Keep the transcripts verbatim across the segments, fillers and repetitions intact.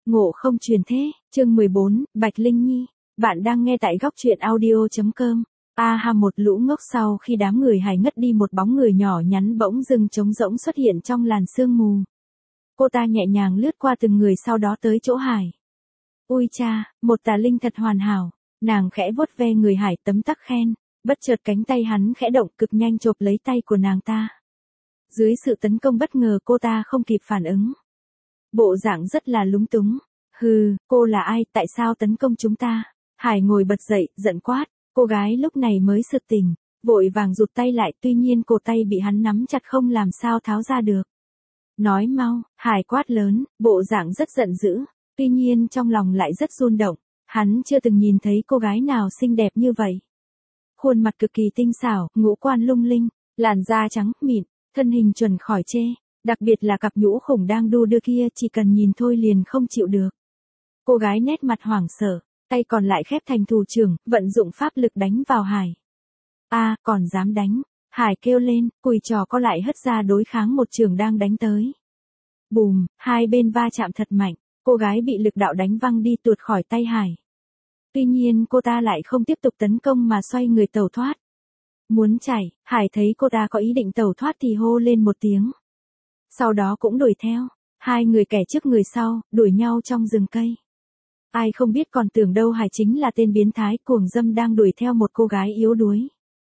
Ngộ không truyền thế, chương mười bốn, Bạch Linh Nhi. Bạn đang nghe tại góc truyện audio chấm com. A ha một lũ ngốc sau khi đám người Hải ngất đi một bóng người nhỏ nhắn bỗng dưng trống rỗng xuất hiện trong làn sương mù. Cô ta nhẹ nhàng lướt qua từng người sau đó tới chỗ Hải. Ui cha, một tà linh thật hoàn hảo. Nàng khẽ vuốt ve người Hải tấm tắc khen, bất chợt cánh tay hắn khẽ động cực nhanh chộp lấy tay của nàng ta. Dưới sự tấn công bất ngờ cô ta không kịp phản ứng. Bộ dạng rất là lúng túng. Hừ, cô là ai, tại sao tấn công chúng ta? Hải ngồi bật dậy, giận quát. Cô gái lúc này mới sực tỉnh, vội vàng rụt tay lại, tuy nhiên cổ tay bị hắn nắm chặt không làm sao tháo ra được. Nói mau, Hải quát lớn, bộ dạng rất giận dữ, tuy nhiên trong lòng lại rất run động. Hắn chưa từng nhìn thấy cô gái nào xinh đẹp như vậy. Khuôn mặt cực kỳ tinh xảo, ngũ quan lung linh, làn da trắng, mịn, thân hình chuẩn khỏi chê. Đặc biệt là cặp nhũ khủng đang đu đưa kia chỉ cần nhìn thôi liền không chịu được. Cô gái nét mặt hoảng sợ, tay còn lại khép thành thủ trưởng, vận dụng pháp lực đánh vào Hải. A, à, còn dám đánh. Hải kêu lên, cùi trò co lại hất ra đối kháng một trường đang đánh tới. Bùm, hai bên va chạm thật mạnh, cô gái bị lực đạo đánh văng đi tuột khỏi tay Hải. Tuy nhiên cô ta lại không tiếp tục tấn công mà xoay người tẩu thoát. Muốn chạy, Hải thấy cô ta có ý định tẩu thoát thì hô lên một tiếng. Sau đó cũng đuổi theo, hai người kẻ trước người sau, đuổi nhau trong rừng cây. Ai không biết còn tưởng đâu Hải chính là tên biến thái cuồng dâm đang đuổi theo một cô gái yếu đuối.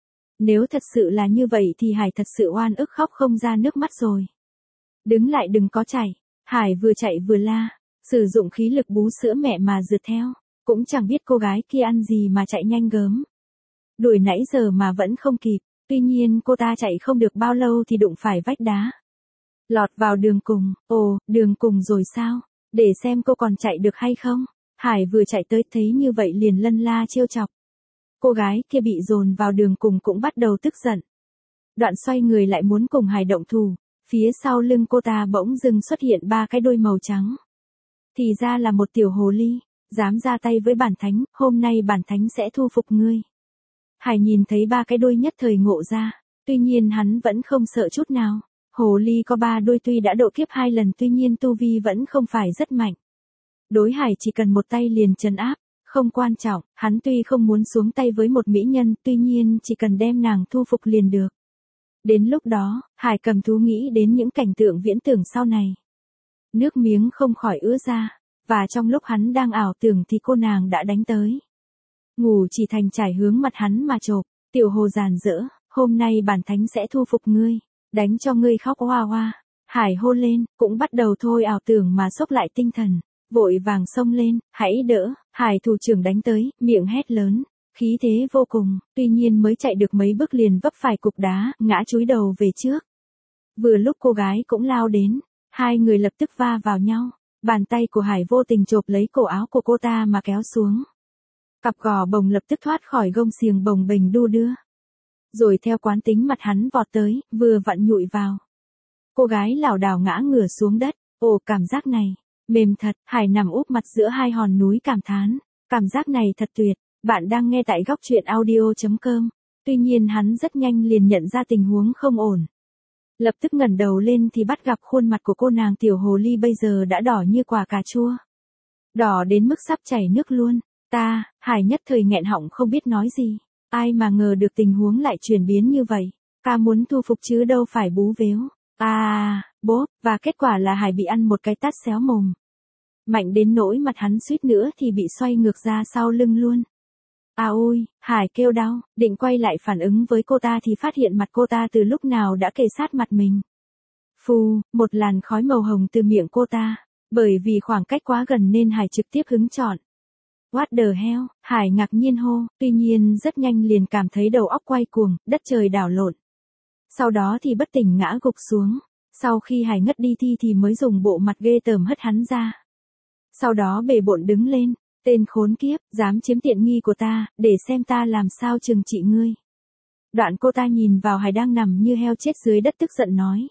Nếu thật sự là như vậy thì Hải thật sự oan ức khóc không ra nước mắt rồi. Đứng lại đừng có chạy, Hải vừa chạy vừa la, sử dụng khí lực bú sữa mẹ mà rượt theo, cũng chẳng biết cô gái kia ăn gì mà chạy nhanh gớm. Đuổi nãy giờ mà vẫn không kịp, tuy nhiên cô ta chạy không được bao lâu thì đụng phải vách đá. Lọt vào đường cùng, ồ, đường cùng rồi sao? Để xem cô còn chạy được hay không? Hải vừa chạy tới thấy như vậy liền lân la trêu chọc. Cô gái kia bị dồn vào đường cùng cũng bắt đầu tức giận. Đoạn xoay người lại muốn cùng Hải động thủ, phía sau lưng cô ta bỗng dưng xuất hiện ba cái đuôi màu trắng. Thì ra là một tiểu hồ ly, dám ra tay với bản thánh, hôm nay bản thánh sẽ thu phục ngươi. Hải nhìn thấy ba cái đuôi nhất thời ngộ ra, tuy nhiên hắn vẫn không sợ chút nào. Hồ ly có ba đuôi tuy đã độ kiếp hai lần tuy nhiên tu vi vẫn không phải rất mạnh. Đối Hải chỉ cần một tay liền trấn áp, không quan trọng, hắn tuy không muốn xuống tay với một mỹ nhân tuy nhiên chỉ cần đem nàng thu phục liền được. Đến lúc đó, Hải cầm thú nghĩ đến những cảnh tượng viễn tưởng sau này. Nước miếng không khỏi ứa ra, và trong lúc hắn đang ảo tưởng thì cô nàng đã đánh tới. Ngủ chỉ thành trải hướng mặt hắn mà chộp, tiểu hồ giàn dỡ, hôm nay bản thánh sẽ thu phục ngươi. Đánh cho ngươi khóc hoa hoa. Hải hô lên, cũng bắt đầu thôi ảo tưởng mà xốc lại tinh thần. Vội vàng xông lên, hãy đỡ. Hải thủ trưởng đánh tới, miệng hét lớn, khí thế vô cùng. Tuy nhiên mới chạy được mấy bước liền vấp phải cục đá, ngã chúi đầu về trước. Vừa lúc cô gái cũng lao đến, hai người lập tức va vào nhau. Bàn tay của Hải vô tình chộp lấy cổ áo của cô ta mà kéo xuống. Cặp gò bồng lập tức thoát khỏi gông xiềng bồng bềnh đu đưa. Rồi theo quán tính mặt hắn vọt tới, vừa vặn nhụi vào. Cô gái lảo đảo ngã ngửa xuống đất, ồ cảm giác này, mềm thật, Hải nằm úp mặt giữa hai hòn núi cảm thán, cảm giác này thật tuyệt, bạn đang nghe tại góc truyện audio chấm com. Tuy nhiên hắn rất nhanh liền nhận ra tình huống không ổn. Lập tức ngẩng đầu lên thì bắt gặp khuôn mặt của cô nàng tiểu hồ ly bây giờ đã đỏ như quả cà chua. Đỏ đến mức sắp chảy nước luôn, ta, Hải nhất thời nghẹn họng không biết nói gì. Ai mà ngờ được tình huống lại chuyển biến như vậy, ca muốn thu phục chứ đâu phải bú véo. À, bố, và kết quả là Hải bị ăn một cái tát xéo mồm. Mạnh đến nỗi mặt hắn suýt nữa thì bị xoay ngược ra sau lưng luôn. À ôi, Hải kêu đau, định quay lại phản ứng với cô ta thì phát hiện mặt cô ta từ lúc nào đã kề sát mặt mình. Phù, một làn khói màu hồng từ miệng cô ta, bởi vì khoảng cách quá gần nên Hải trực tiếp hứng chọn. What the hell, Hải ngạc nhiên hô, tuy nhiên rất nhanh liền cảm thấy đầu óc quay cuồng, đất trời đảo lộn. Sau đó thì bất tỉnh ngã gục xuống, sau khi Hải ngất đi thi thì mới dùng bộ mặt ghê tởm hất hắn ra. Sau đó bề bộn đứng lên, tên khốn kiếp, dám chiếm tiện nghi của ta, để xem ta làm sao trừng trị ngươi. Đoạn cô ta nhìn vào Hải đang nằm như heo chết dưới đất tức giận nói.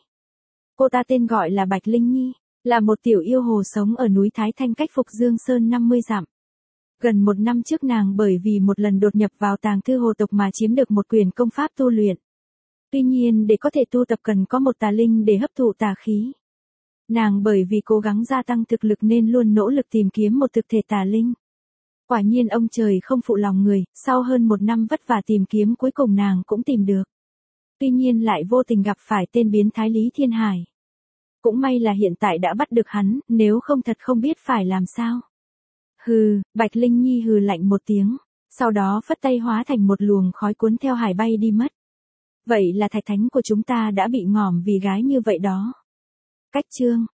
Cô ta tên gọi là Bạch Linh Nhi, là một tiểu yêu hồ sống ở núi Thái Thanh cách Phục Dương Sơn năm mươi dặm. Gần một năm trước nàng bởi vì một lần đột nhập vào tàng thư hồ tộc mà chiếm được một quyền công pháp tu luyện. Tuy nhiên để có thể tu tập cần có một tà linh để hấp thụ tà khí. Nàng bởi vì cố gắng gia tăng thực lực nên luôn nỗ lực tìm kiếm một thực thể tà linh. Quả nhiên ông trời không phụ lòng người, sau hơn một năm vất vả tìm kiếm cuối cùng nàng cũng tìm được. Tuy nhiên lại vô tình gặp phải tên biến thái Lý Thiên Hải. Cũng may là hiện tại đã bắt được hắn, nếu không thật không biết phải làm sao. Hừ, Bạch Linh Nhi hừ lạnh một tiếng, sau đó phất tay hóa thành một luồng khói cuốn theo hải bay đi mất. Vậy là thạch thánh của chúng ta đã bị ngỏm vì gái như vậy đó. Cách chương